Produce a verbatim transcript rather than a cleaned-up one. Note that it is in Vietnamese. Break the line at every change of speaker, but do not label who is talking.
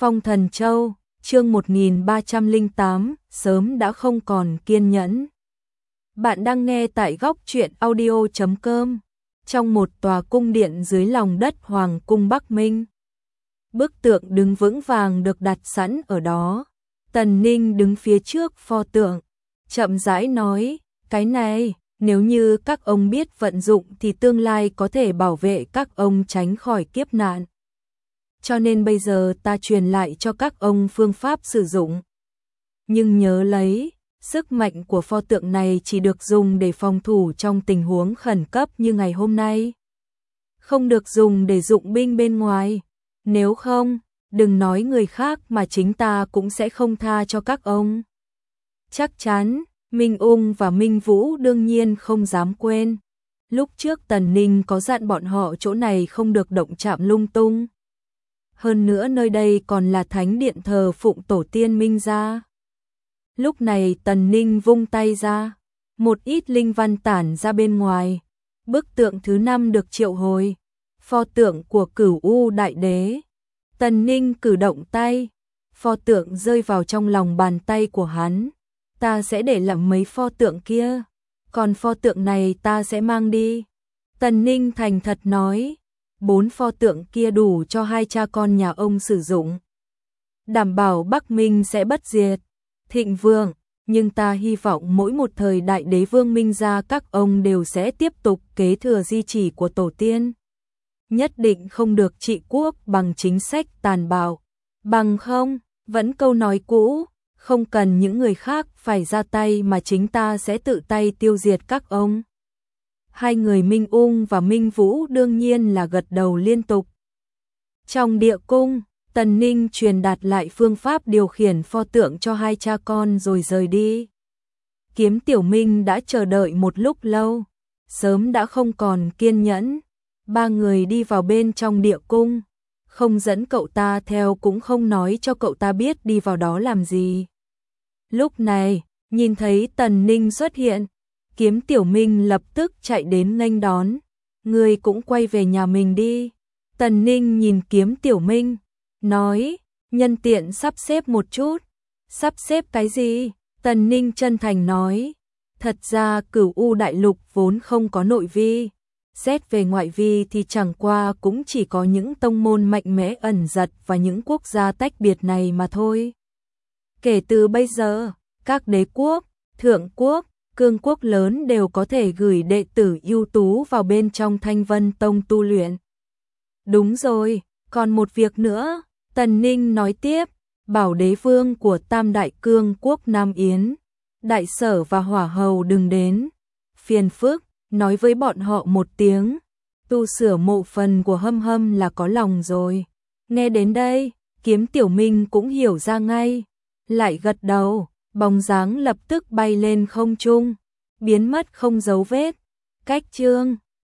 Phong Thần Châu, chương một nghìn ba trăm lẻ tám, sớm đã không còn kiên nhẫn. Bạn đang nghe tại góc truyện audio chấm com, trong một tòa cung điện dưới lòng đất Hoàng cung Bắc Minh. Bức tượng đứng vững vàng được đặt sẵn ở đó. Tần Ninh đứng phía trước pho tượng, chậm rãi nói, cái này, nếu như các ông biết vận dụng thì tương lai có thể bảo vệ các ông tránh khỏi kiếp nạn. Cho nên bây giờ ta truyền lại cho các ông phương pháp sử dụng. Nhưng nhớ lấy, sức mạnh của pho tượng này chỉ được dùng để phòng thủ trong tình huống khẩn cấp như ngày hôm nay. Không được dùng để dụng binh bên ngoài. Nếu không, đừng nói người khác mà chính ta cũng sẽ không tha cho các ông. Chắc chắn, Minh Ung và Minh Vũ đương nhiên không dám quên. Lúc trước Tần Ninh có dặn bọn họ chỗ này không được động chạm lung tung. Hơn nữa nơi đây còn là thánh điện thờ phụng tổ tiên Minh gia. Lúc này Tần Ninh vung tay ra, một ít linh văn tản ra bên ngoài. Bức tượng thứ năm được triệu hồi, pho tượng của Cửu U Đại Đế. Tần Ninh cử động tay, pho tượng rơi vào trong lòng bàn tay của hắn. Ta sẽ để làm mấy pho tượng kia, còn pho tượng này ta sẽ mang đi. Tần Ninh thành thật nói, bốn pho tượng kia đủ cho hai cha con nhà ông sử dụng. Đảm bảo Bắc Minh sẽ bất diệt, thịnh vượng, nhưng ta hy vọng mỗi một thời đại đế vương Minh gia các ông đều sẽ tiếp tục kế thừa di chỉ của tổ tiên. Nhất định không được trị quốc bằng chính sách tàn bạo, bằng không, vẫn câu nói cũ, không cần những người khác phải ra tay mà chính ta sẽ tự tay tiêu diệt các ông. Hai người Minh Ung và Minh Vũ đương nhiên là gật đầu liên tục. Trong địa cung, Tần Ninh truyền đạt lại phương pháp điều khiển pho tượng cho hai cha con rồi rời đi. Kiếm Tiểu Minh đã chờ đợi một lúc lâu, sớm đã không còn kiên nhẫn. Ba người đi vào bên trong địa cung, không dẫn cậu ta theo cũng không nói cho cậu ta biết đi vào đó làm gì. Lúc này, nhìn thấy Tần Ninh xuất hiện, Kiếm Tiểu Minh lập tức chạy đến nghênh đón. Ngươi cũng quay về nhà mình đi. Tần Ninh nhìn Kiếm Tiểu Minh, nói, nhân tiện sắp xếp một chút. Sắp xếp cái gì? Tần Ninh chân thành nói, thật ra Cửu U Đại Lục vốn không có nội vi. Xét về ngoại vi thì chẳng qua cũng chỉ có những tông môn mạnh mẽ ẩn giật và những quốc gia tách biệt này mà thôi. Kể từ bây giờ, các đế quốc, thượng quốc, cương quốc lớn đều có thể gửi đệ tử ưu tú vào bên trong Thanh Vân Tông tu luyện. Đúng rồi, còn một việc nữa, Tần Ninh nói tiếp, bảo đế vương của Tam Đại Cương quốc Nam Yến, Đại Sở và Hỏa Hầu đừng đến. Phiền phức, nói với bọn họ một tiếng, tu sửa mộ phần của Hâm Hâm là có lòng rồi. Nghe đến đây, Kiếm Tiểu Minh cũng hiểu ra ngay, lại gật đầu, bóng dáng lập tức bay lên không trung, biến mất không dấu vết. Cách chương